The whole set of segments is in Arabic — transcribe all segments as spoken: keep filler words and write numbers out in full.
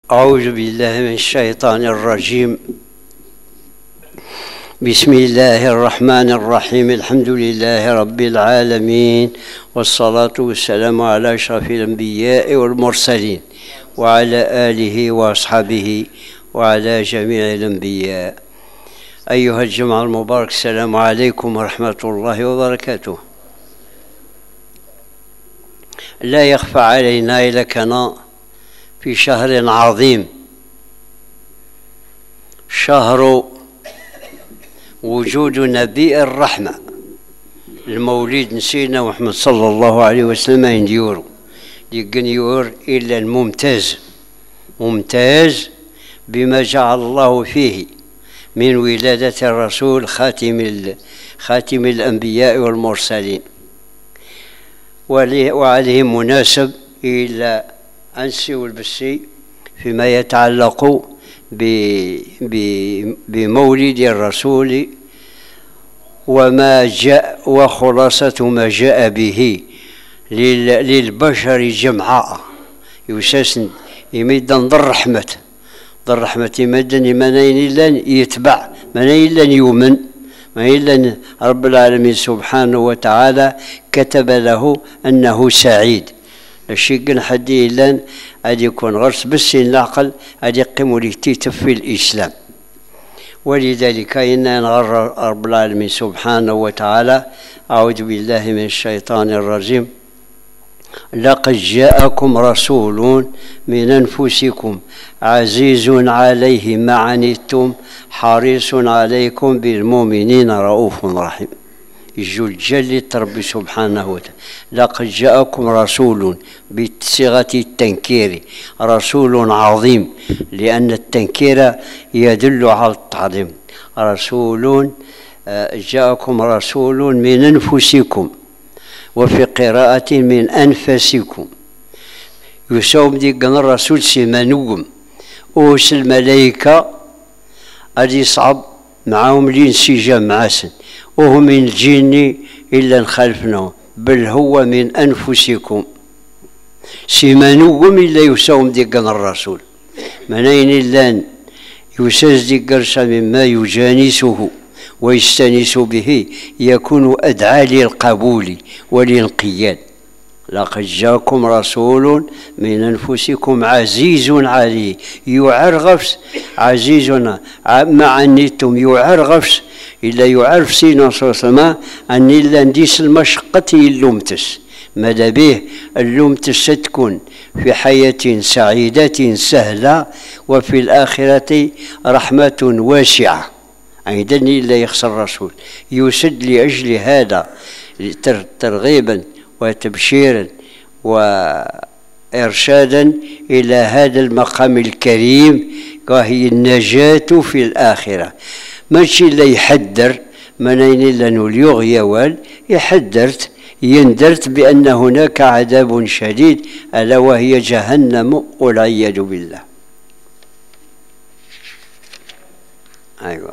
أعوذ بالله من الشيطان الرجيم. بسم الله الرحمن الرحيم. الحمد لله رب العالمين، والصلاة والسلام على أشرف الأنبياء والمرسلين وعلى آله وأصحابه وعلى جميع الأنبياء. أيها الجماعة المبارك، السلام عليكم ورحمة الله وبركاته. لا يخفى علينا إلا كان في شهر عظيم، شهر وجود نبي الرحمة المولد نسينا محمد صلى الله عليه وسلم ينديورو يور إلا الممتاز ممتاز بما جعل الله فيه من ولادة الرسول خاتم خاتم الأنبياء والمرسلين، وعليه مناسب إلى أنسي والبسي فيما يتعلق بمولد الرسول وما جاء وخلاصة ما جاء به للبشر جمعاء. يساسن يمد ضر رحمة ضر رحمة مدن منين إلا يتبع منين إلا يؤمن منين إلا رب العالمين سبحانه وتعالى كتب له أنه سعيد. الشيء حدي لان أدي يكون غرس بس العقل أدي يقيم لي في الإسلام. ولذلك إن نغر رب العالمين سبحانه وتعالى. أعوذ بالله من الشيطان الرجيم. لقد جاءكم رسول من أنفسكم عزيز عليه ما عنتم حريص عليكم بالمؤمنين رؤوف رحيم. يجو الجل ربي سبحانه وتعالى. لقد جاءكم رسول بصيغة التنكير، رسول عظيم، لأن التنكير يدل على التعظيم. رسول جاءكم رسول من أنفسكم، وفي قراءة من أنفسكم. يساوم ديك الرسول سيمانوم أوس الملائكة أدي صعب معهم الانسجام معسن، وهو من الجن إلا نخالفناه، بل هو من أنفسكم. سيمانوكم إلا يساوم ديك الرسول منين إلا يساز ديك قرشا مما يجانسه ويستانس به يكون أدعى للقبول وللانقياد. لقد جاءكم رسول من أنفسكم عزيز عليه يعرغفس عزيز ما عنتم يعرغفس إلا يعرف سينا صلى الله عليه وسلم أن إلا نديس المشقة اللومتس ماذا به اللومتس تكون في حياة سعيدة سهلة، وفي الآخرة رحمة واسعة. أيضا إلا يخسر الرسول يسد لأجل هذا ترغيبا وتبشيرا وإرشادا إلى هذا المقام الكريم، وهي النجاة في الآخرة. ماشي إلا يحذر منين إلا نوليوغ يوال يحذرت يندرت بأن هناك عذاب شديد ألا وهي جهنم والعياذ بالله. أيوة.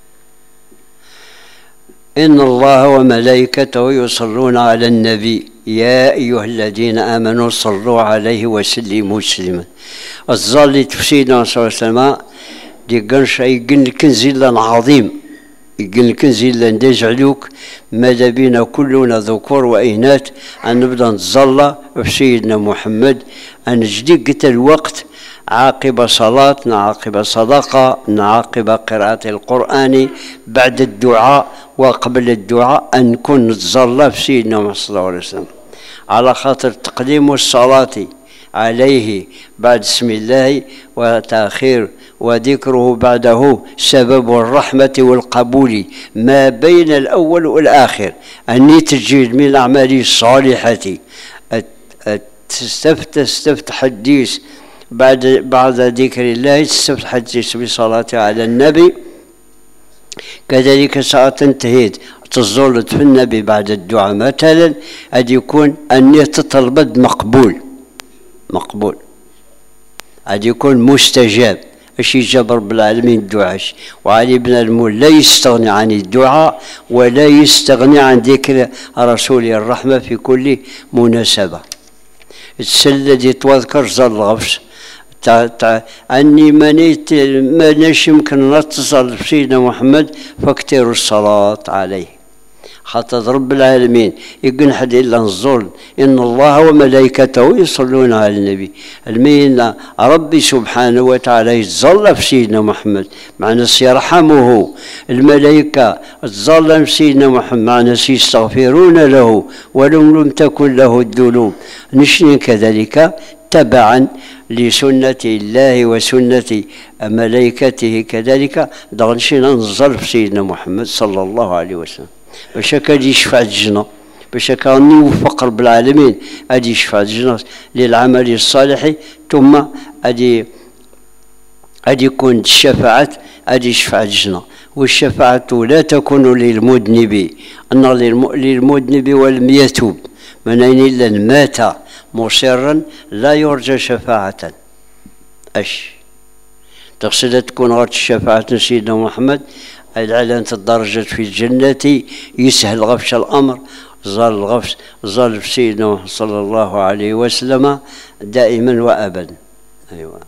إن الله وملائكته يصلون على النبي يا أيها الذين آمنوا صلوا عليه وسلموا تسليما. الظل تفسيرنا صلى الله عليه وسلم دي قنشا يقن الكنز إلا عظيم، يقن الكنز إلا ندجعلوك ماذا بينا كلنا ذكور وإناث أن نبدأ نتظل في سيدنا محمد. أن جديد الوقت عاقب صلاة عاقب صدقة عاقب قراءة القرآن بعد الدعاء وقبل الدعاء أن نكون نتظل في سيدنا محمد صلى الله عليه وسلم، على خاطر تقديم الصلاة عليه بعد اسم الله وتأخير وذكره بعده سبب الرحمة والقبول ما بين الأول والآخر. أن تجد من الأعمال الصالحة تستفتح الديس بعد بعد ذكر الله، تستفتح الديس بصلاة على النبي. كذلك ساعة تنتهي تظل في النبي بعد الدعاء مثلا أن يكون أن تطلب مقبول مقبول أن يكون مستجاب. اش يجاب رب العالمين الدعاء. وعلي بن المول لا يستغني عن الدعاء ولا يستغني عن ذكر رسول الرحمة في كل مناسبة. السلة دي تذكر زال الغفص تع تع أني منيت ما يمكن نتصل بسيدنا محمد فاكثروا الصلاة عليه. خاطر رب العالمين يقول حد إلا نزول إن الله وملائكته يصلون على النبي. المين ربي سبحانه وتعالى يتظل في سيدنا محمد معنى يرحمه، الملائكة تظل في سيدنا محمد معنى يستغفرون له ولو لم تكن له الذنوب. نشن كذلك تبعا لسنة الله وسنة ملائكته كذلك دغنشنا نزل في سيدنا محمد صلى الله عليه وسلم باش هكا يشفع الجنة، باش هكا نوفق رب العالمين غادي يشفع الجنة للعمل الصالح، ثم غادي غادي يكون الشفاعة غادي يشفع الجنة. والشفاعة لا تكون للمذنب، أن للمذنب ولم يتوب من أين إلا مات مصرا لا يرجى شفاعة. أش تقصد تكون غير الشفاعة سيدنا محمد على الدرجة في الجنة يسهل غفش الأمر. ظل الغفش ظل في سيدنا محمد صلى الله عليه وسلم دائما وأبدا. أيوة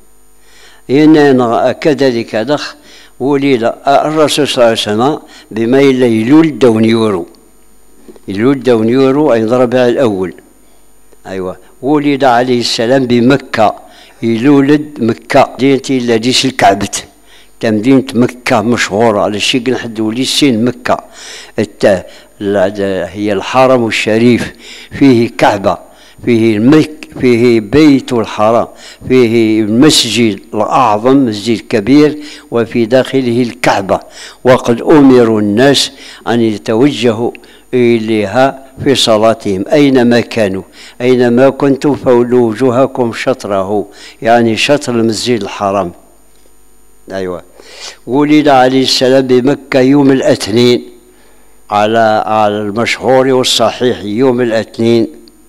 هنا كذلك دخ ولد الرسول صلى الله عليه وسلم بما يلول دون يورو يلول دون يورو عند ربيع الأول. أيوة ولد عليه السلام بمكة، يلولد مكة دينتي الذي الكعبة مدينة مكة مشهورة على شي حد ولي سين مكة التا هي الحرم الشريف، فيه كعبة، فيه المك، فيه بيت الحرام، فيه المسجد الأعظم مسجد كبير وفي داخله الكعبة. وقد أمروا الناس أن يتوجهوا إليها في صلاتهم أينما كانوا، أينما كنتم فولوا وجوهكم شطره، يعني شطر المسجد الحرام. أيوة ولد عليه السلام بمكة يوم الاثنين على على المشهور والصحيح، يوم الاثنين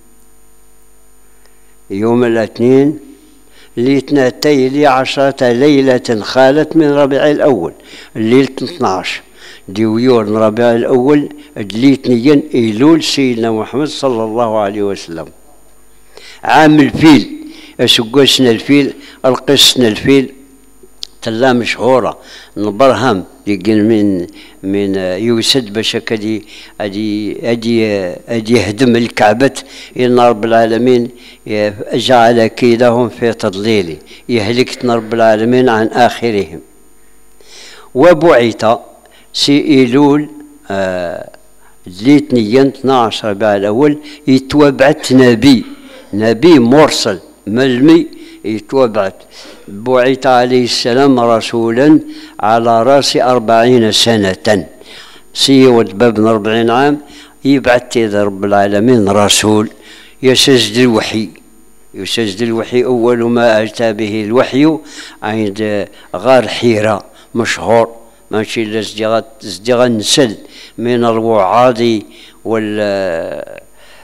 يوم الاثنين لاثنتي عشرة ليلة خالت من ربيع الأول، الليلة اثناش ديويور من ربيع الأول الاثنين إيلول سيدنا محمد صلى الله عليه وسلم. عام الفيل أسقسنا الفيل القسنا الفيل تلا مشهورة برهم يقول من من يوسد باش كدي ادي ادي ادي يهدم الكعبة إن رب العالمين جعل كيدهم في تضليل، يهلكتنا رب العالمين عن آخرهم. وبعث سي إيلول آه الاثنين اثناش ربيع الأول يتوبعت نبي نبي مرسل ملمي يتوبعت، بعث عليه السلام رسولا على راس أربعين سنة، سيود باب أربعين عام يبعث رب العالمين رسول يسجد الوحي يسجد الوحي. أول ما أتى به الوحي عند غار حيرة مشهور ماشي لازدغا نسل من الوعاظ وال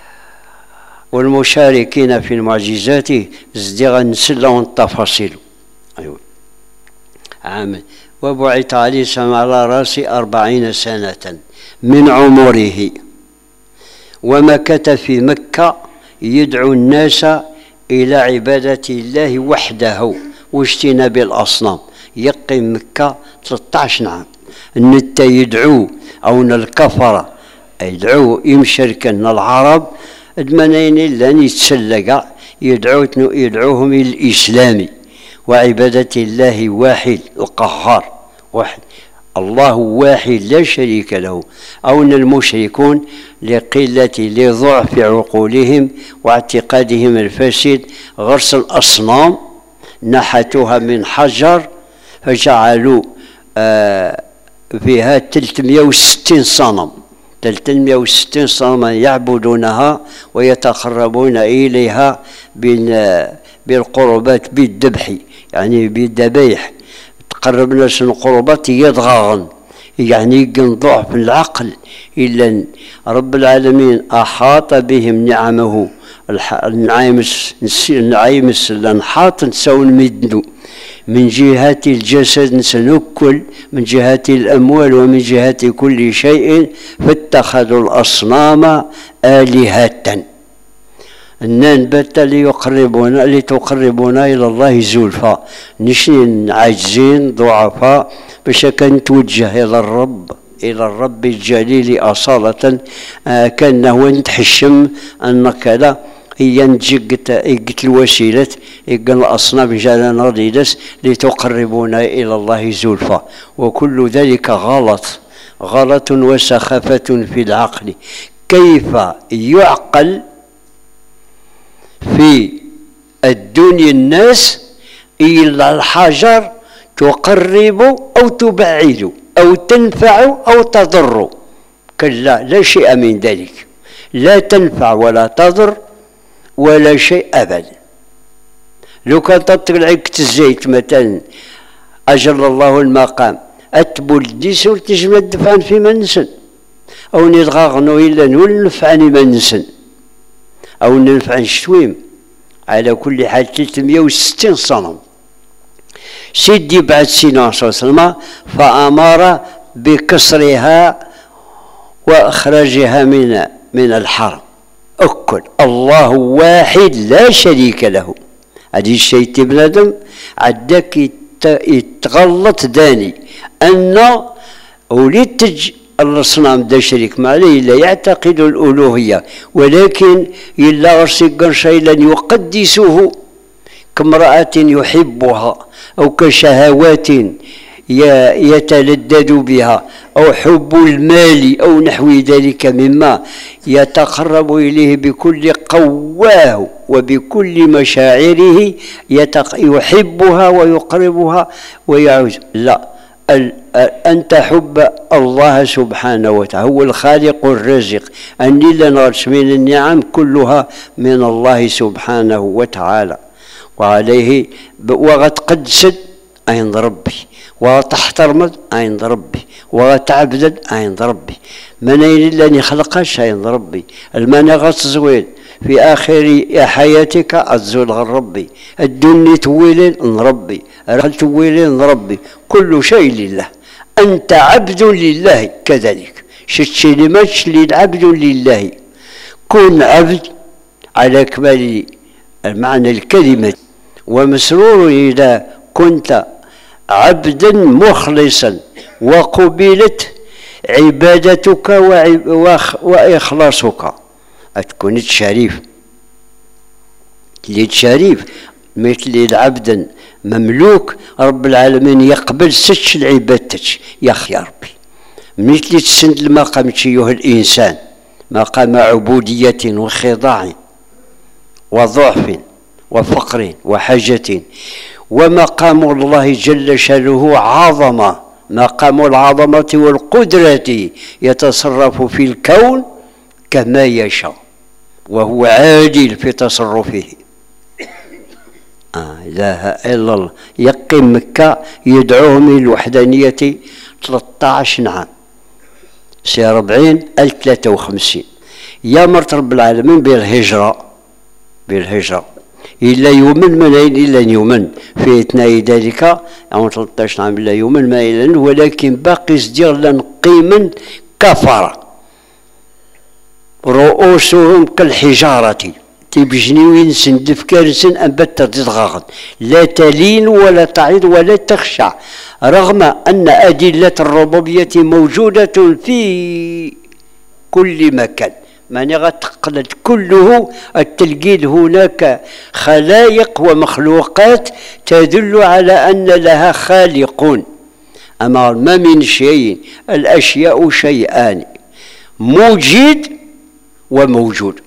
والمشاركين في المعجزات ازدغا نسل والتفاصيل. أيوة عام وبعث عليه السلام على رأس أربعين سنة من عمره، ومكث في مكة يدعو الناس إلى عبادة الله وحده واجتناب الأصنام. يقيم مكة ثلاثة عشر عام نتا يدعو أو الكفرة يدعو يمشركن العرب ادمنين لن يتسلق يدعو يدعوهم إلى الإسلام وعبادة الله واحد القهار، واحد الله واحد لا شريك له. أو أن المشركون لقلة لضعف عقولهم واعتقادهم الفاسد غرس الأصنام نحتوها من حجر فجعلوا آه فيها ثلاثمائة وستين صنم ثلاثمائة وستين صنما يعبدونها ويتقربون إليها بالقربات بالذبح، يعني بالذبائح تقرب الناس القربات يضغغن، يعني يقن ضعف العقل. إلا رب العالمين أحاط بهم نعمه النعيم النعيم الانحاط نساون مدنو من جهة الجسد نسنكل، من جهة الأموال ومن جهة كل شيء، فاتخذوا الأصنام آلهة النان بات ليقربونا لتقربونا إلى الله زلفى، نشين عاجزين ضعفاء باش كنتوجه إلى الرب، إلى الرب الجليل أصالة. آه كان هو نتحشم أنك لا هي نتجقت إقت الوسيلة إقت الأصنام جالا رضيلس لتقربونا إلى الله زلفى، وكل ذلك غلط، غلط وسخافة في العقل. كيف يعقل في الدنيا الناس إلا الحجر تقرب أو تبعد أو تنفع أو تضر؟ كلا، لا شيء من ذلك، لا تنفع ولا تضر ولا شيء أبدا. لو كان تطلع عكت الزيت مثلا أجل الله المقام أتبو الديس تجمد دفعا في منسن، أو نتغاغنو إلا نول نفعني منسن، أو ننفع شتويم. على كل حال ثلاثمائة وستين صنم. سيدي بعد سيدنا صلى الله عليه وسلم فأمر بكسرها وإخراجها من من الحرم. أكل الله واحد لا شريك له. هذه الشيء بنادم عداك يتغلط داني أن ولدتج الأصنام دا شريك ما عليه لا يعتقد الألوهية، ولكن إلا أرسل شيئا يقدسه كامرأة يحبها أو كشهوات يتلذذ بها أو حب المال أو نحو ذلك مما يتقرب إليه بكل قواه وبكل مشاعره، يحبها ويقربها ويعوز. لا، أن تحب الله سبحانه وتعالى هو الخالق الرازق، أني لنرش من النعم كلها من الله سبحانه وتعالى، وعليه وغتقدست عند ربي، وتحترمت عند ربي، وتعبدت عند ربي. من إلا خلقش عند ربي. المانا غتزويل في آخر حياتك أتزول غير ربي، الدنيا تويلين من ربي، الرحل تويلين من ربي، كل شيء لله. أنت عبد لله كذلك. شتشي لماش للعبد لله. كن عبد على كمال المعنى الكلمة، ومسرور إذا كنت عبدا مخلصا وقبلت عبادتك وإخلاصك، أتكون شريف. اللي شريف مثل العبد مملوك رب العالمين يقبل ستش العبادتك يا أخي يا ربي، مثل تسند المقام أيها الإنسان مقام عبودية وخضاع وضعف وفقر وحاجة، ومقام الله جل شانه عظمة، مقام العظمة والقدرة يتصرف في الكون كما يشاء، وهو عادل في تصرفه. آه لا إله إلا الله. يقيم مكة يدعوهم للوحدانية ثلاثة عشر عام، سي أربعين ألف ثلاثة وخمسين. يا مرت رب العالمين بالهجرة، بالهجرة إلا يومن من أين إلا يومن في أثناء ذلك عام ثلاثة عشر عام إلا يومن ما إلا، ولكن باقي صدير لنقيما كفرة رؤوسهم كالحجارة تبجنيوين سندف كارسن أنبت تتغاغن، لا تلين ولا تعيد ولا تخشع، رغم أن أدلة الربوبية موجودة في كل مكان. ماني غتقلد كله التلقيد. هناك خلائق ومخلوقات تدل على أن لها خالقون. أما ما من شيء، الأشياء شيئان، موجد وموجود.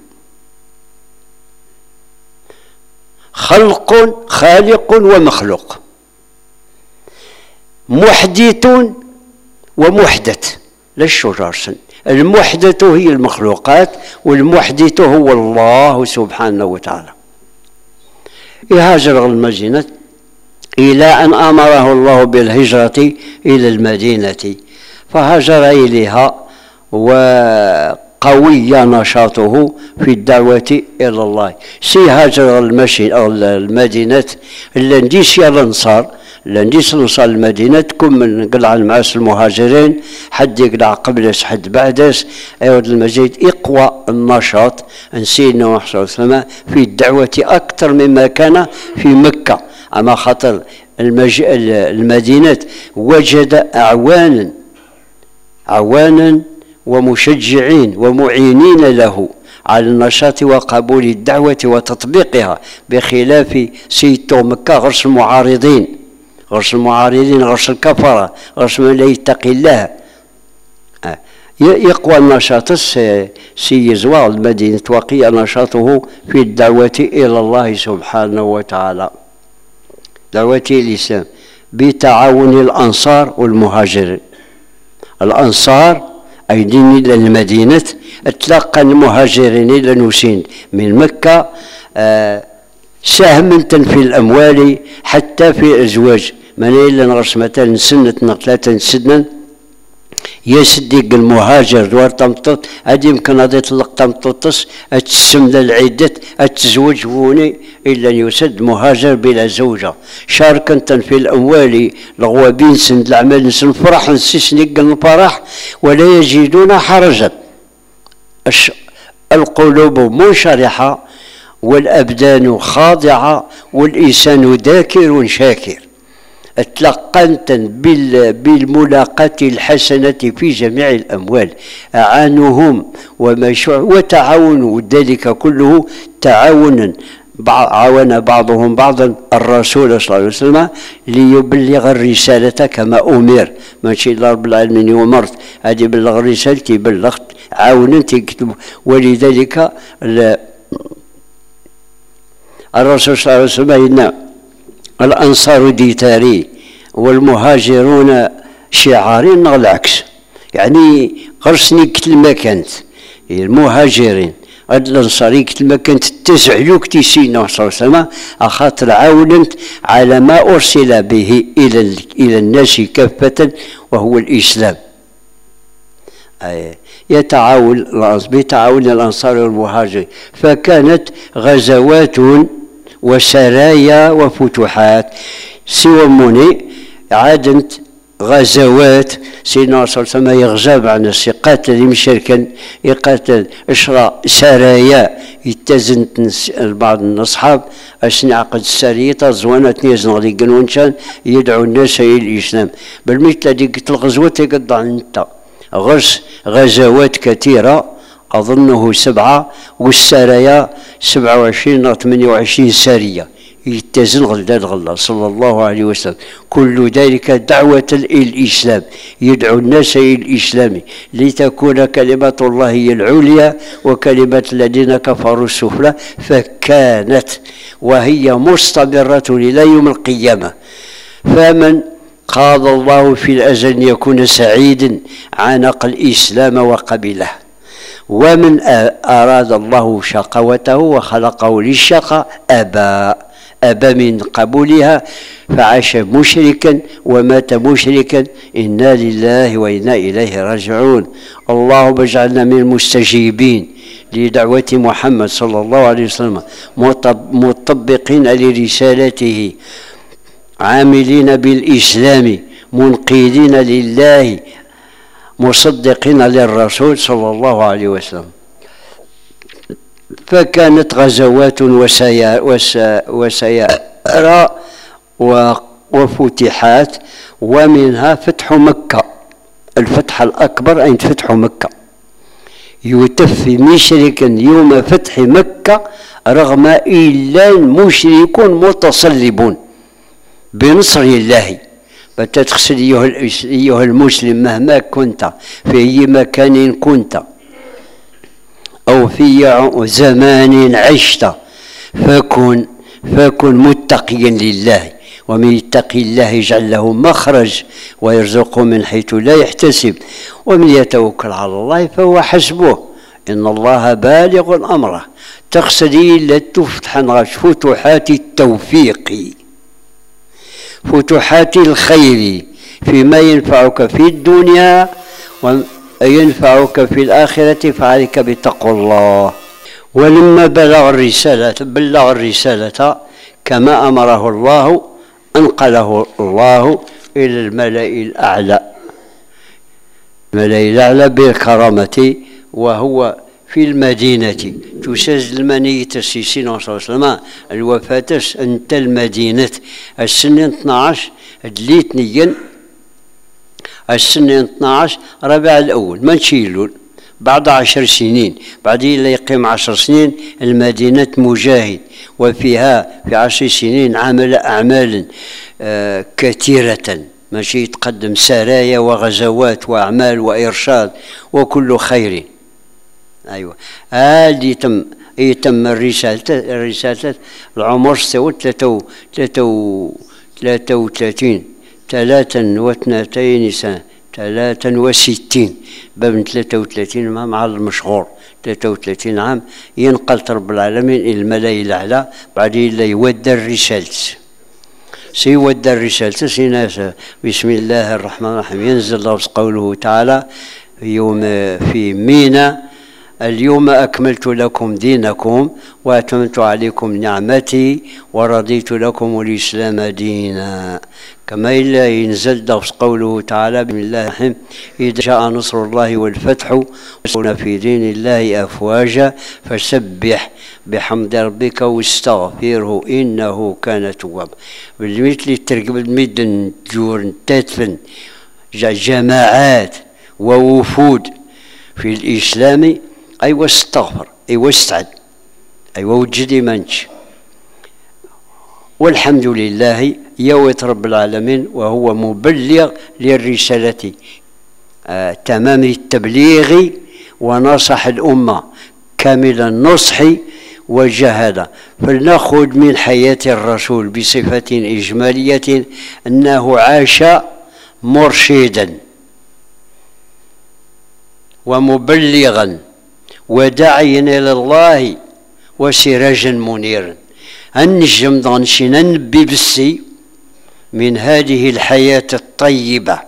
خلق خالق ومخلوق، محدث ومحدث. لا الشجار سن، المحدث هي المخلوقات والمحدث هو الله سبحانه وتعالى. يهاجر المدينة إلى أن أمره الله بالهجرة إلى المدينة، فهاجر إليها وقوي نشاطه في الدعوة إلى الله. سي هاجر المدينة اللي نديس يا الأنصار لنديس نوصل المدينة تكون من قلع المعاس المهاجرين حد يقلع قبلس حد بعدس. أيضا المزيد إقوى النشاط نسينا وحصل السماء في الدعوة أكثر مما كان في مكة. أما خاطر المج... المدينة وجد أعوانا أعوانا ومشجعين ومعينين له على النشاط وقبول الدعوة وتطبيقها، بخلاف سيتو مكة غرس المعارضين غرس المعارضين غرس الكفرة غرس من لا يتقي الله. يقوى النشاط سي زوار المدينة وقي نشاطه في الدعوة إلى الله سبحانه وتعالى، دعوة الإسلام بتعاون الأنصار والمهاجرين. الأنصار أيدين إلى المدينة تلقى المهاجرين إلى نسين من مكة آه ساهمة في الأموال حتى في الأزواج. من إلا نغرس مثلا سنة ثلاثة سنة يصدق المهاجر دوار تمطط هذه يمكن هذا يطلق تمططس اتسم للعدة اتزوج هوني إلا يسد مهاجر بلا زوجة شاركا في الأموال لغوابين سند الأعمال نسن فرح نسيسنق الفرح ولا يجدون حرجا. القلوب منشرحة والأبدان خاضعة والإنسان ذاكر شاكر، تلقنت بالملاقاة الحسنة في جميع الأموال، أعانهم وتعاونوا ذلك كله تعاونا عاون بعضهم بعضا الرسول صلى الله عليه وسلم ليبلغ الرسالة كما أمر. ماشي الله رب العالمين ومرت هذه بلغ الرسالة بلغت عاونا تكتب. ولذلك الرسول صلى الله عليه وسلم إن الأنصار ديتاري والمهاجرون شعاري العكس، يعني غرسني كتل كانت المهاجرين الأنصاري كتل كانت تزعلوك تيسينا صلى الله عليه وسلم أخاطر عاونت على ما أرسل به إلى إلى الناس كافة وهو الإسلام. يتعاون بتعاون الأنصار والمهاجرين، فكانت غزوات وسرايا وفتوحات. سوى موني عادت غزوات سيدنا صلى الله عليه وسلم يغزى عن يقاتل مشركا يقاتل إشراء سرايا يتزن بعض الأصحاب أشني عقد السرية تزوانا تنيزن غادي قنونشان يدعو الناس إلى الإسلام. بالمثل ديك الغزوة تقطع انت غرس غزوات كثيرة أظنه سبعة والسرايا سبعة وعشرين أو ثمانية وعشرين سارية يتزن غلداد غلا صلى الله عليه وسلم. كل ذلك دعوة إلى الإسلام، يدعو الناس إلى الإسلام لتكون كلمة الله هي العليا وكلمة الذين كفروا السفلى، فكانت وهي مستمرة إلى يوم القيامة. فمن قاض الله في الأزل أن يكون سعيدا عانق الإسلام وقبله، ومن أراد الله شقوته وخلقه للشقاء أبى أبى من قبولها فعاش مشركا ومات مشركا. إنا لله وإنا إليه راجعون. اللهم اجعلنا من المستجيبين لدعوة محمد صلى الله عليه وسلم مطبقين لرسالته عاملين بالإسلام منقيدين لله مصدقين للرسول صلى الله عليه وسلم. فكانت غزوات وسيارى وفتحات، ومنها فتح مكة الفتح الأكبر عند فتح مكة. يتف مشركا يوم فتح مكة رغم إلا مشرك متصلبون بنصر الله. فتتخسر أيها المسلم مهما كنت في أي مكان كنت أو في زمان عشت فكن فكن متقيا لله، ومن يتقي الله يجعل له مخرج ويرزقه من حيث لا يحتسب، ومن يتوكل على الله فهو حسبه إن الله بالغ أمره. تقصدي إلا تفتح فتوحات التوفيق فتوحات الخير فيما ينفعك في الدنيا وينفعك في الآخرة، فعليك بتقوى الله. ولما بلغ الرسالة بلغ الرسالة كما أمره الله أنقله الله إلى الملأ الأعلى، الملأ الأعلى بالكرامة، وهو في المدينة تساز المنية السيسين صلى الله عليه وسلم الوفاة أنت المدينة السنة اثناش دليتنيا السنة اثناش ربيع الأول ما نشيلون بعد عشر سنين، بعدين لا يقيم عشر سنين المدينة مجاهد، وفيها في عشر سنين عمل أعمال آه كثيرة، ماشي يتقدم سرايا وغزوات وأعمال وإرشاد وكل خير. أيوة هذه يتم يتم الرسالة الرسالة العمر استوى ثلاثة ثلاثة وثلاثين ثلاثا واثنتين سنة ثلاثا وستين باب ثلاثة وثلاثين مع المشهور ثلاثة وثلاثين عام ينقل رب العالمين إلى الملأ الأعلى، بعدين لا يودى الرسالة سيودى الرسالة سيناس. بسم الله الرحمن الرحيم. ينزل الله قوله تعالى يوم في مينا اليوم أكملت لكم دينكم وأتممت عليكم نعمتي ورضيت لكم الإسلام دينا. كما إلا ينزل دفس قوله تعالى بسم الله الرحمن إذا جاء نصر الله والفتح ويدخلون في دين الله أفواجا فسبح بحمد ربك واستغفره إنه كان توابا. بالمثل تركب المدن جور تدفن جماعات ووفود في الإسلام، أيوة استغفر، أيوة استعد، أيوة وجد منش، والحمد لله يوت رب العالمين وهو مبلغ للرسالة آه تمام التبليغ، ونصح الأمة كامل النصح وجهد. فلنأخذ من حياة الرسول بصفة إجمالية أنه عاش مرشدا ومبلغا وداعيا إلى الله وسراجا منيرا. النجم ضنشنا نبي بالسي من هذه الحياة الطيبة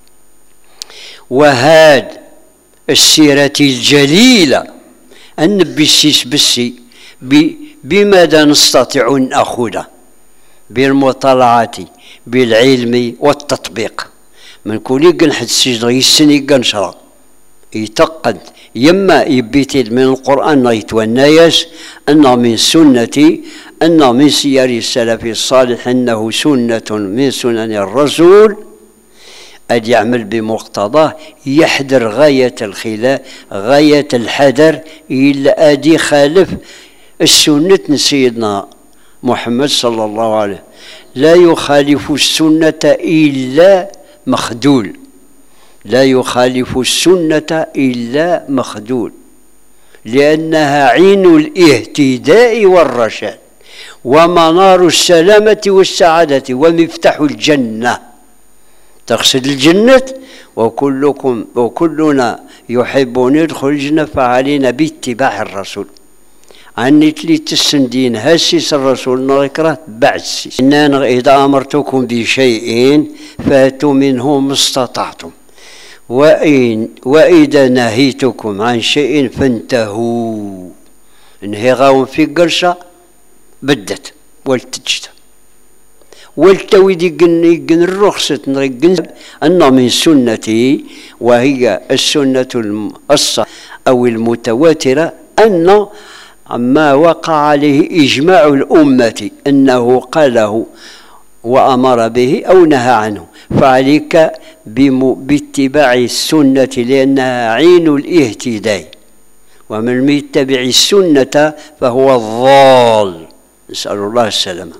وهذه السيرة الجليلة النبي السيس بالسي بماذا نستطيع أن نأخذ؟ بالمطالعة بالعلم والتطبيق. من كل قنحة السجن يسني قنشرة يتقد يما يبيتد من القرآن يتونايس أن من سنتي أن من سير السلف الصالح أنه سنة من سنن الرسول أن يعمل بمقتضاه، يحذر غاية الخلاف غاية الحذر إلا أدي خالف السنة سيدنا محمد صلى الله عليه وسلم. لا يخالف السنة إلا مخذول، لا يخالف السنة إلا مخذول، لأنها عين الاهتداء والرشاد ومنار السلامة والسعادة ومفتاح الجنة. تقصد الجنة وكلكم وكلنا يحب أن يدخل الجنة، فعلينا باتباع الرسول. عني تلي تسندين هاسيس الرسول نذكره بعد السيس. إن إذا أمرتكم بشيء فأتوا منه ما استطعتم وإن وإذا نهيتكم عن شيء فانتهوا. انهي غاون في قرشة بدت والتجت والتوي دي قن الرخصة نرقن أن من سنتي، وهي السنة الصحيحة أو المتواترة، أن ما وقع عليه إجماع الأمة أنه قاله وأمر به أو نهى عنه، فعليك باتباع السنة لأنها عين الاهتداء، ومن يتبع السنة فهو الضال، نسأل الله السلامة.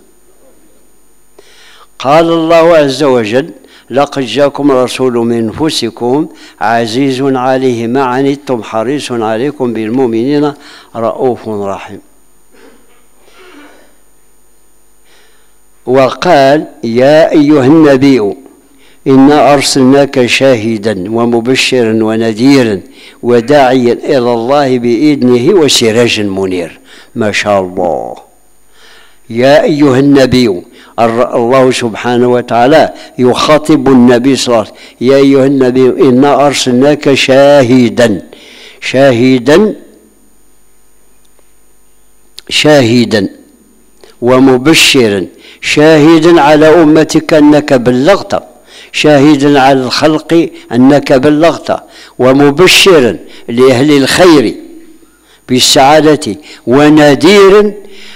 قال الله عز وجل لقد جاءكم رسول من أنفسكم عزيز عليه ما عنتم حريص عليكم بالمؤمنين رؤوف رحيم. وقال يا أيها النبي إنا أرسلناك شاهدا ومبشرا ونذيرا وداعيا إلى الله بإذنه وسراجا منير. ما شاء الله. يا أيها النبي، الله سبحانه وتعالى يخاطب النبي صلى الله عليه وسلم يا أيها النبي إنا أرسلناك شاهدا شاهدا شاهدا ومبشرا شاهدا على أمتك أنك بلغت، شاهدا على الخلق أنك بلغت، ومبشرا لأهل الخير بالسعادة، ونذيرا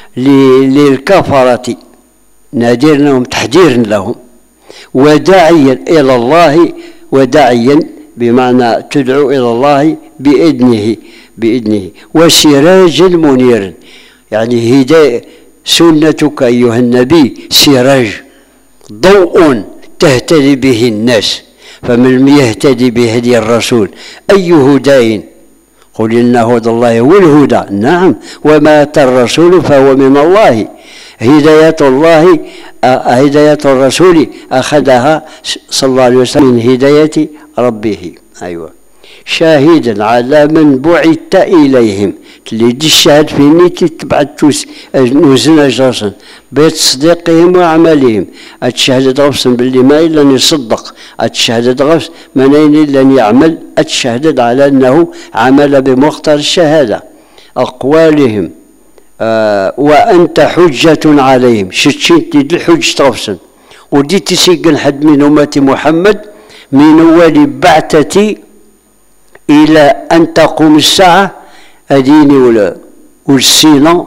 للكفرة، نذير لهم تحذير لهم، وداعيا إلى الله، وداعيا بمعنى تدعو إلى الله بإذنه بإذنه وسراجا منيرا، يعني هداية. سنتك أيها النبي سراج، ضوء تهتدي به الناس، فمن يهتدي بهدي الرسول أي هدى؟ قل إن هدى الله هو الهدى، نعم، وما أتى الرسول فهو من الله. هداية الله هداية الرسول أخذها صلى الله عليه وسلم من هداية ربه. أيوة، شاهدا على من بعث إليهم، اللي تشهد في نيتي تبعت نوزن أجرسا بتصديقهم وعملهم. أتشهد غفصا باللي ما إلا يصدق، أتشهد غفص من أين إلا يعمل، أتشهد على أنه عمل بمقتضى الشهادة أقوالهم. آه وأنت حجة عليهم، شتشيت الحج غفصا، ودي تسيقن حد من أمة محمد من أول بعثتي إلى أن تقوم الساعة، أديني ولا والسينا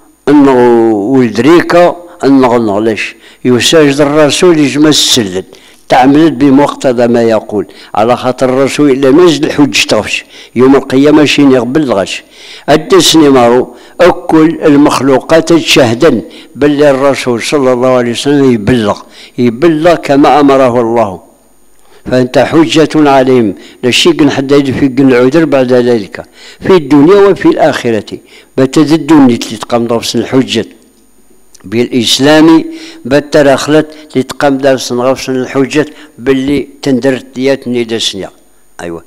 والدريكة النغلش يساجد الرسول يجمع السلد، تعمل بمقتضى ما يقول، على خاطر الرسول إلا نزل الحج تغفش يوم القيامة شين يقبل غش. الدسني مارو أكل المخلوقات تشهدا بل الرسول صلى الله عليه وسلم يبلغ يبلغ كما أمره الله، فأنت حجة عليهم. لشيء حتى يدفق العذر بعد ذلك في الدنيا وفي الآخرة. بتددني تقام درس الحجة بالإسلام، بتر أخلت لتقام درس غفص الحجة باللي تندرت دياتني دسنيا. أيوة،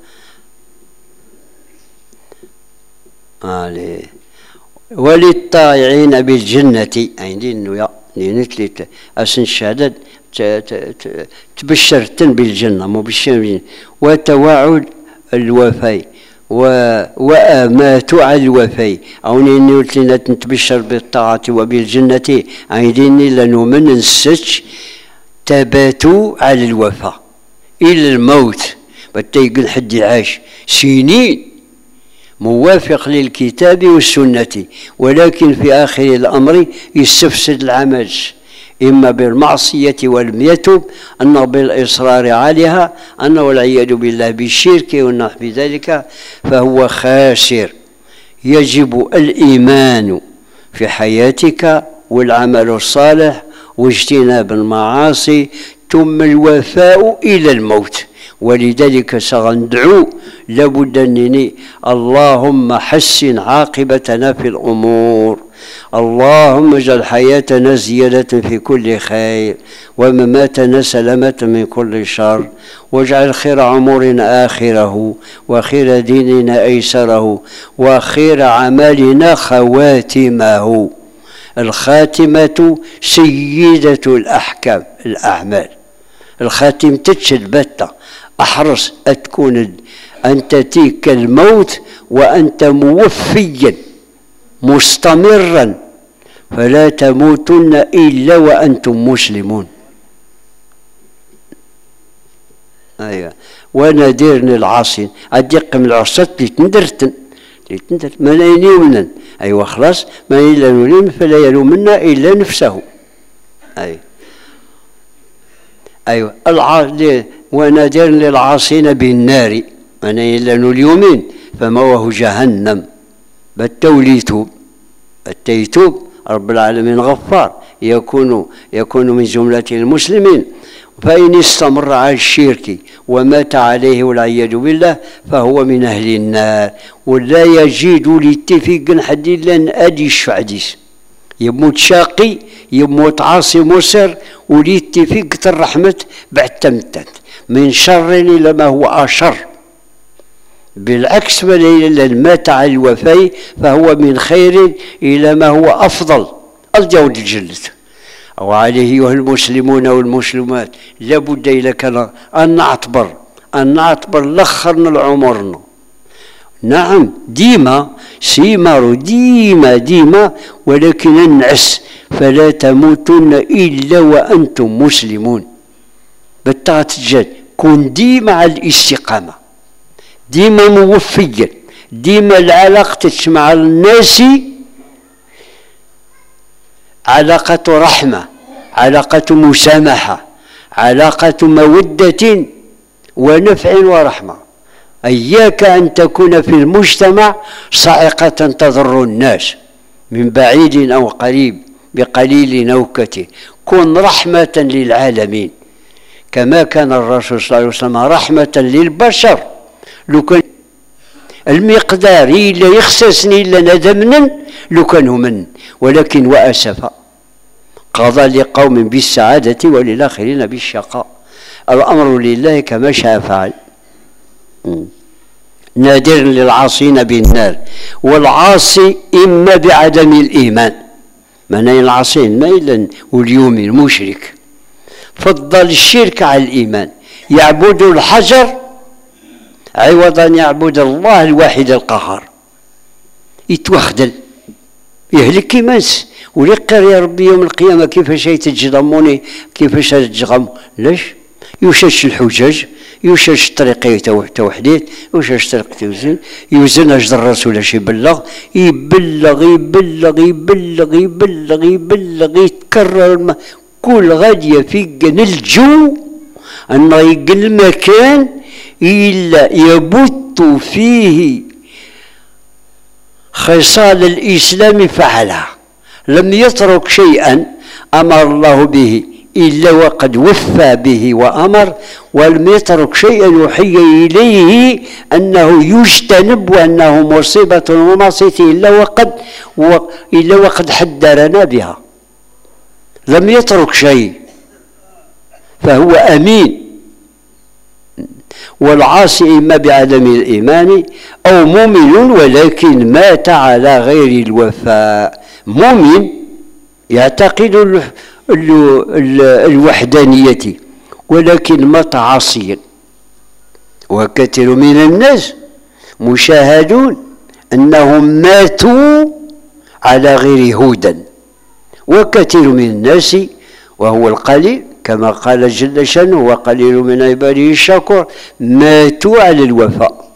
آه وللطائعين بالجنة، عندي النويا نتلت أسن الشهادة تبشرتن بالجنة مبشرين، وتواعد الوفاء وآمات على الوفاء، أوني قلت لنا نتبشر بالطاعة وبالجنة، عايديني لنؤمن نسج تباتوا على الوفاء إلى الموت. بتيقن حد عاش سنين موافق للكتاب والسنة، ولكن في آخر الأمر يستفسد العمل، إما بالمعصية ولم يتب، أنه بالإصرار عليها، أنه والعياذ بالله بالشرك والنحو بذلك، فهو خاسر. يجب الإيمان في حياتك والعمل الصالح واجتناب المعاصي، ثم الوفاء إلى الموت. ولذلك سندعو لابد أنني اللهم حسن عاقبتنا في الأمور، اللهم اجعل حياتنا زيادة في كل خير، ومماتنا سلامة من كل شر، واجعل خير عمرنا آخره، وخير ديننا أيسره، وخير عملنا خواتمه. الخاتمة سيدة الأحكام الأعمال، الخاتم تتشد بتة. أحرص أتكون أن تأتيك الموت وأنت موفيا مستمرا، فلا تموتن إلا وأنتم مسلمون. أيوة، ونادرني العاصين أدق من العصات لتندرتن لتندرت ما لا يلومنا. أيوة خلاص، ما إلا نلوم فلا يلومنا إلا نفسه. أيوة أيوة الع... ونادر للعاصين بالنار، أنا إلا اليومين فمواه جهنم. بالتوليتوب التيتوب رب العالمين غفار، يكون يكون من جملة المسلمين. فإن استمر على الشرك ومات عليه والعياذ بالله فهو من أهل النار، ولا يجد لاتفاق حد لن أدي الشعديس يموت شاقي، يموت عاصي مصر، ولاتفاق الرحمة بعد تمتت من شر إلى ما هو أشر. بالعكس، من مات على الوفاء فهو من خير إلى ما هو أفضل. الجود الجلد. وعليه أيها المسلمون والمسلمات لابد لك أن نعتبر أن نعتبر لخرنا العمرنا. نعم، ديما سيمار ديما ديما، ولكن ننعس فلا تموتن إلا وأنتم مسلمون. بالطاعة الجاد كون ديما على الاستقامة، ديما موفيا، ديما العلاقة مع الناس علاقة رحمة، علاقة مسامحة، علاقة مودة ونفع ورحمة. إياك أن تكون في المجتمع صاعقة تضر الناس من بعيد أو قريب بقليل أو كثير. كن رحمة للعالمين كما كان الرسول صلى الله عليه وسلم رحمة للبشر. لو كان المقدار إلا يخصصني إلا ندمنا لو كانوا من، ولكن وأسف قضى لقوم بالسعادة وللآخرين بالشقاء. الأمر لله كما شاء فعل. نادر للعاصين بالنار، والعاصي إما بعدم الإيمان، معنى العاصين ما إلا واليوم المشرك فضل الشرك على الإيمان، يعبد الحجر عوض أن يعبد الله الواحد القهار، يتوخدل يهلك كيماس ولقر يا ربي يوم القيامة كيفاش تجرموني كيفاش تجرم. ليش؟ يوشش الحجاج، يوشش طريقة توحديت، يوشش طريقة توزن، يوزن أجد الرسول اش يبلغ يبلغ يبلغ يبلغ يبلغ يبلغ يتكرر كل غادية في الجو أنه يقل المكان إلا يبث فيه خصال الإسلام فعلها. لم يترك شيئا أمر الله به إلا وقد وفى به وأمر، ولم يترك شيئا يوحي إليه أنه يجتنب وأنه مصيبة ومعصية إلا وقد إلا وقد حذرنا بها. لم يترك شيء، فهو أمين. والعاصي إما بعدم الإيمان أو مؤمن ولكن مات على غير الوفاء. مؤمن يعتقد الوحدانية ولكن مات عاصيا. وكثير من الناس مشاهدون أنهم ماتوا على غير هدى، وكثير من الناس وهو القليل كما قال جل شأنه وقليل من عباده الشكور ماتوا على الوفاء.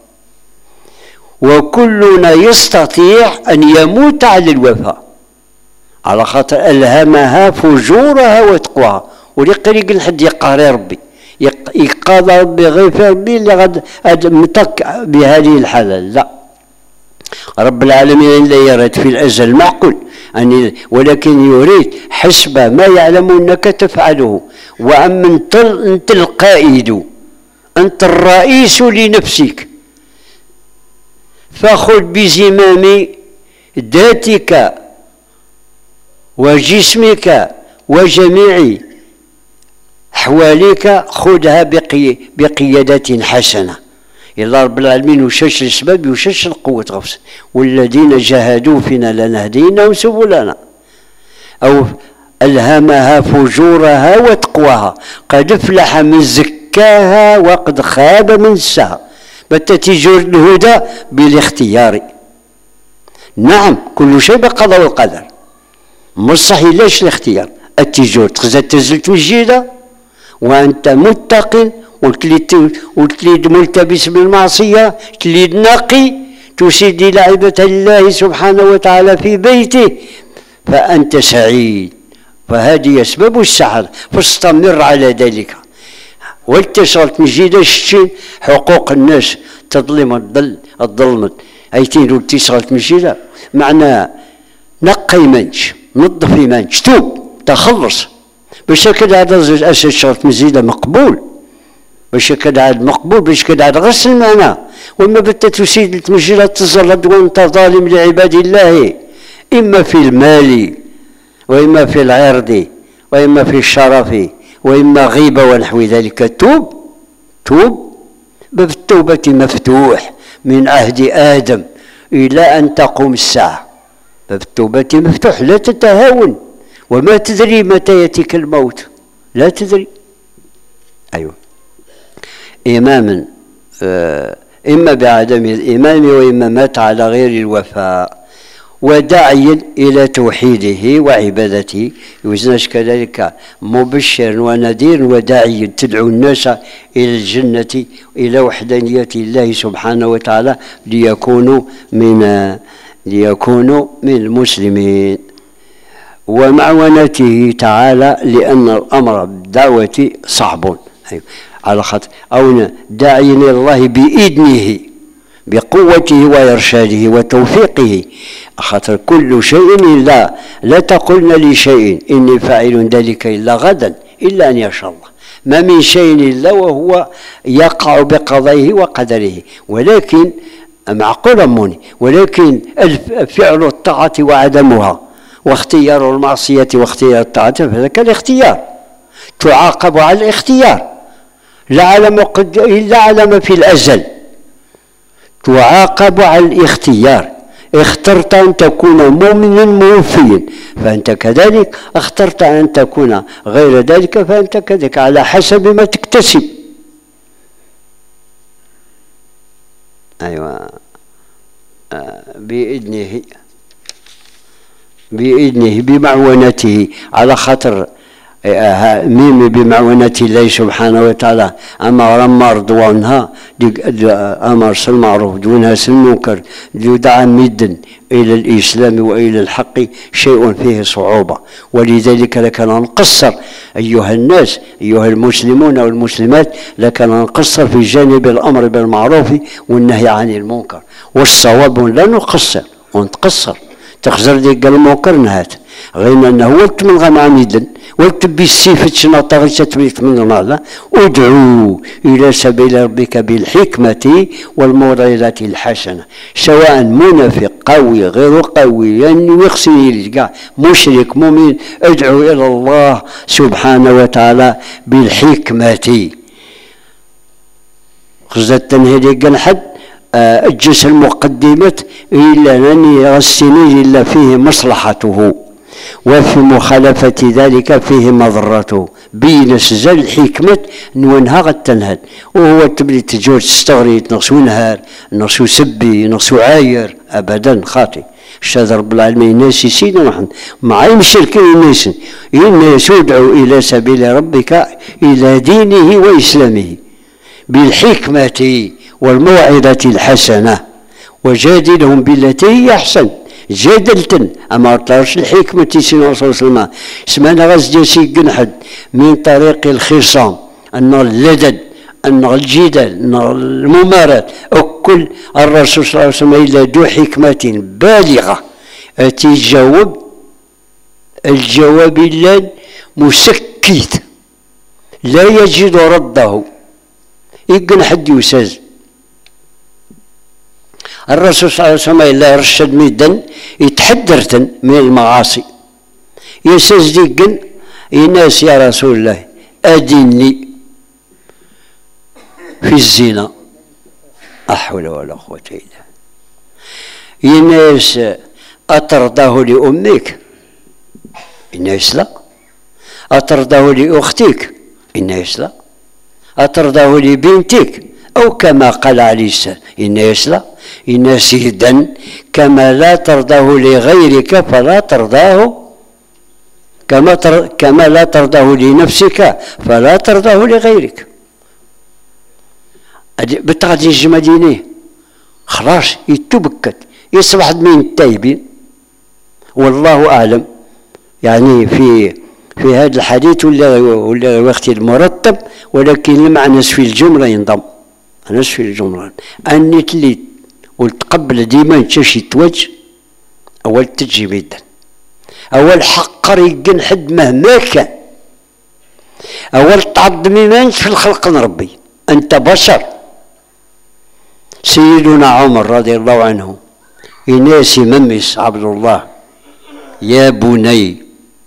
وكلنا يستطيع أن يموت على الوفاء على خاطر ألهمها فجورها وتقواها. وليقدر يقول حد يقهر ربي يقاضى ربي غير في ربي اللي غد متك بهذه الحالة. لا، رب العالمين لا يرد في الأزل معقول أن ولكن يريد حسب ما يعلم أنك تفعله. وأما أنت القائد، أنت الرئيس لنفسك، فخذ بزمام ذاتك وجسمك وجميع أحوالك، خذها بقي بقيادة حسنة. إلا رب العالمين وشش الأسباب وشش القوة غفص، والذين جاهدوا فينا لنهدينهم سبلنا. أو ألهمها فجورها وتقواها، قد افلح من زكاها وقد خاب من دساها. بتتجر الهدى بالاختيار. نعم كل شيء بقضاء والقدر، مستحيل لاش الاختيار. التجور تخزى تزلت وجيدة وأنت متق وتليد ملتبس بالمعصية، تليد نقي تسيد إلى عبادة الله سبحانه وتعالى في بيته، فأنت سعيد. فهذه أسباب السعادة، فاستمر على ذلك. واتصلت مجيدة شتين حقوق الناس تظلم الظل الظلمت أيتين واتصلت مجيدة معناه نقي منش نظف منش توب تخلص باش كذا هذا أسد شرط مزيدة مقبول، باش كذا عاد مقبول، باش كذا عاد غسل معنا. وما بت تسيد المجيدة تزلد وانت ظالم لعباد الله، إما في المال وإما في العرض وإما في الشرف وإما غيبة ونحو ذلك. توب توب، باب التوبة مفتوح من عهد آدم إلى أن تقوم الساعة. باب التوبة مفتوح، لا تتهاون، وما تدري متى يأتيك الموت، لا تدري. أيوة إماما آه إما بعدم الإيمان وإما مات على غير الوفاء. وداعيا إلى توحيده وعبادته. يوزناش كذلك مبشر ونذير وداعيا تدعو الناس إلى الجنة إلى وحدانية الله سبحانه وتعالى ليكونوا من ليكونوا من المسلمين ومعونته تعالى، لأن الأمر بالدعوة صعب على خاطر أو داعيا إلى الله بإذنه بقوته وإرشاده وتوفيقه، خاطر كل شيء إلا لا تقلن لشيء إني فاعل ذلك إلا غدا إلا أن يشاء الله، ما من شيء إلا وهو يقع بقضائه وقدره، ولكن معقول أموني، ولكن فعل الطاعة وعدمها واختيار المعصية واختيار الطاعة فذاك الاختيار تعاقب على الاختيار، لا علم قد إلا علم في الأزل تعاقب على الاختيار. اخترت أن تكون مؤمنا موفيا فأنت كذلك، اخترت أن تكون غير ذلك فأنت كذلك على حسب ما تكتسب. أيوة آه بإذنه بإذنه بمعونته، على خاطر ميم بمعونة الله سبحانه وتعالى أمر ما رضوانها أمر المعروف دونها المنكر يدعى مدا إلى الإسلام وإلى الحق شيء فيه صعوبة، ولذلك لكن نقصر أيها الناس أيها المسلمون والمسلمات، لكن نقصر في جانب الأمر بالمعروف والنهي عن المنكر، والصواب لا نقصر ونتقصر تخزر ديك المنكر نهات غير أنه ولت من غنى عميدا ولت بالسيف تشنطة غير تتبيت من غنى ادعو إلى سبيل ربك بالحكمة والموعظة الحسنة، سواء منافق قوي غير قوي يعني يخصني كاع مشرك مؤمن، ادعو إلى الله سبحانه وتعالى بالحكمة. خزت هذيك الحد أجس المقدمة إلا أن غسني إلا فيه مصلحته وفي مخالفة ذلك فيه مضرته، بين سجل الحكمة نونها غد تنهد، وهو تبلي تجور تستغري نصو نهار نصو سبي نصو عاير أبدا خاطئ. الشهد رب العالمين الناس سيدنا محمد مع المشركين الناس الناس ادعوا إلى سبيل ربك إلى دينه وإسلامه بالحكمة والموعظة الحسنة وجادلهم بالتي هي أحسن. جادلتن أما طارش الحكمة سيدنا صلى الله عليه وسلم اسمنا غزجة سيقن حد من طريق الخصام أن اللدد أن الجدل أن الممارات وكل الرسول صلى الله عليه وسلم إلى ذو حكمة بالغة تجاوب الجواب اللان مسكت لا يجد رده يقن حد يساز. الرسول صلى الله عليه وسلم إلا يرشد ميدا يتحدرتن من المعاصي يساز ديقن الناس يا رسول الله أديني في الزنا لا حول ولا قوة إلا بالله. الناس أترضاه لأمك الناس لا، أترضاه لأختك الناس لا، أترضاه لبنتك أو كما قال عليه السلام الناس لا، الناس هدا كما لا ترضاه لغيرك فلا ترضاه كما تر... كما لا ترضاه لنفسك فلا ترضاه لغيرك. بتغادي الجمديني خلاص يتبكت يصبح من التايبين والله أعلم. يعني في في هذا الحديث ولا ولا وقت المرتب، ولكن المعنى في الجملة ينضم أنا في الجملة أني تلي وتقبل ديما تشي توجه أول تجي بيدا أول حقر يقن حد مهما كان، أول تعظم إيمانك في الخلق ربي أنت بشر. سيدنا عمر رضي الله عنه إناس ممس عبد الله يا بني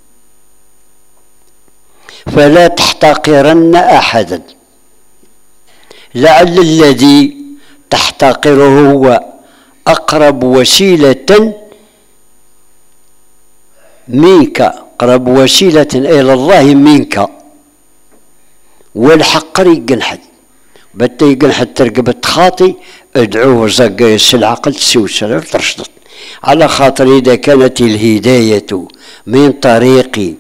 فلا تحتقرن أحدا لعل الذي تحتقره هو أقرب وسيلة منك، أقرب وسيلة إلى الله منك، والحقر يقنحد بتا يقنحد ترقبت خاطي ادعوه زق العقل تسوي السلام ترشدت على خاطر إذا كانت الهداية من طريق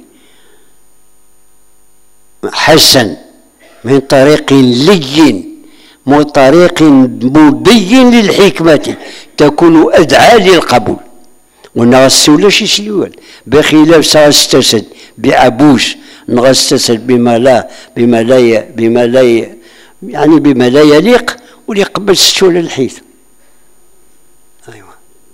حسن، من طريق لين، من طريق مبين للحكمة، تكون أدعى للقبول. ونغسولاش يسلوال بخلاف ساستسد بعبوس، نغستسد بما لا بما لا بما لا يعني بما لا يليق، وليقبل ستول الحيث. أيوة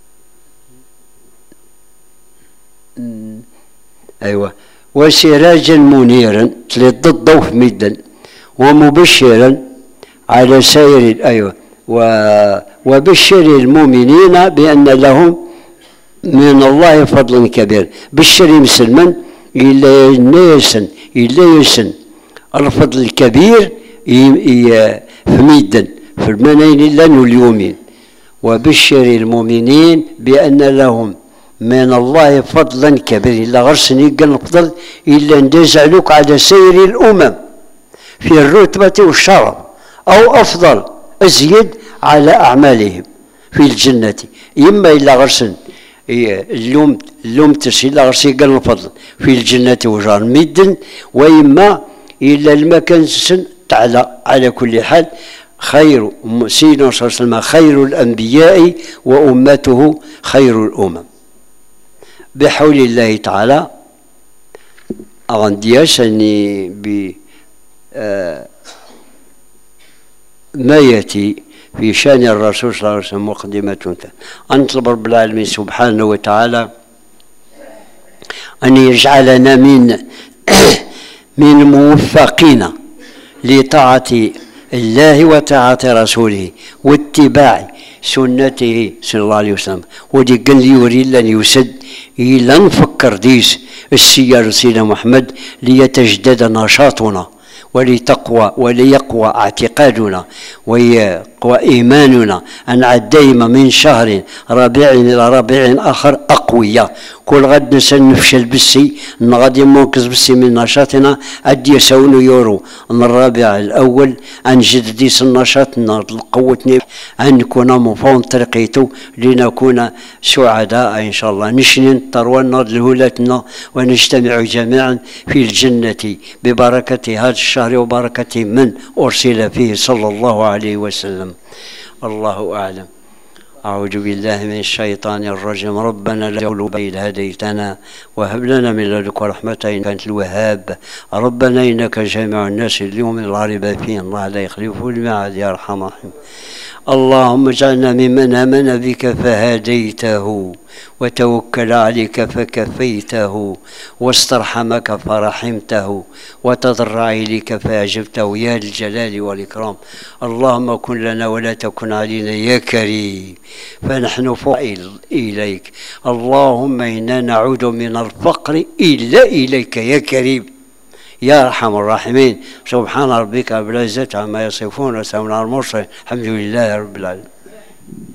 أيوة وسراجا منيرا ضد ضوء مدا، ومبشرا على سائر أيوة وبشر المؤمنين بأن لهم من الله فضل كبير. بشر مسلما إلا يسن إلا يسن الفضل الكبير فميدا في المنين إلا اليومين. وبشر المؤمنين بأن لهم من الله فضلا كبير، إلا غرسني قال الفضل إلا ندزعلوك على سير الأمم في الرتبة والشرف، أو أفضل أزيد على أعمالهم في الجنة. إما إلا غرسن اللوم اللوم تسي إلا غرسي قال الفضل في الجنة وجار ميدن، وإما إلا المكان سن تعالى. على كل حال خير سيدنا صلى الله عليه وسلم خير الأنبياء وأمته خير الأمم بحول الله تعالى. أغندياش أني ب آه ما يأتي في شأن الرسول صلى الله عليه وسلم مقدمة. أنطلب رب العالمين سبحانه وتعالى أن يجعلنا من من موفقين لطاعة الله وطاعة رسوله واتباع سنته صلى الله عليه وسلم. ودي قال لي يوري لن يسد إلا نفكر ديس السيار سيدنا محمد ليتجدد نشاطنا ولتقوى وليقوى اعتقادنا ويقوى إيماننا أن عاد دائما من شهر ربيع إلى ربيع آخر أقوياء. كل غد نسن نفشل بالسي غادي ننقص بالسي من نشاطنا أدي يسون يورو من الربيع الأول أن جدديس النشاط قوتني أن نكون مفون طريقيته لنكون سعداء إن شاء الله. نشني طرونا لهولاتنا ونجتمع جميعا في الجنة ببركة هذا الشهر وبركة من أرسل فيه صلى الله عليه وسلم. الله أعلم. أعوذ بالله من الشيطان الرجيم. ربنا لا تزغ إذ هديتنا وهب لنا من لدنك رحمة إنك أنت الوهاب. ربنا إنك جامع الناس اليوم لا ريب فيه الله لا يخلف الميعاد يا أرحم الراحمين. اللهم اجعلنا ممن آمن بك فهديته وتوكل عليك فكفيته واسترحمك فرحمته وتضرع إليك فأجبته يا الجلال والإكرام. اللهم كن لنا ولا تكن علينا يا كريم فنحن فائل إليك. اللهم إنا نعود من الفقر إلا إليك يا كريم يا أرحم الراحمين. سبحان ربك رب العزة عما يصفون وسلام على المرسلين الحمد لله رب العالمين.